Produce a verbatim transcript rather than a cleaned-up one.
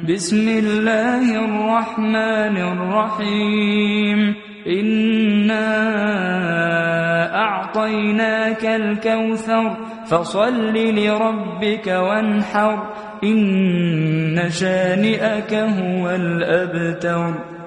بسم الله الرحمن الرحيم إنا أعطيناك الكوثر فصل لربك وانحر إن شانئك هو الأبتر.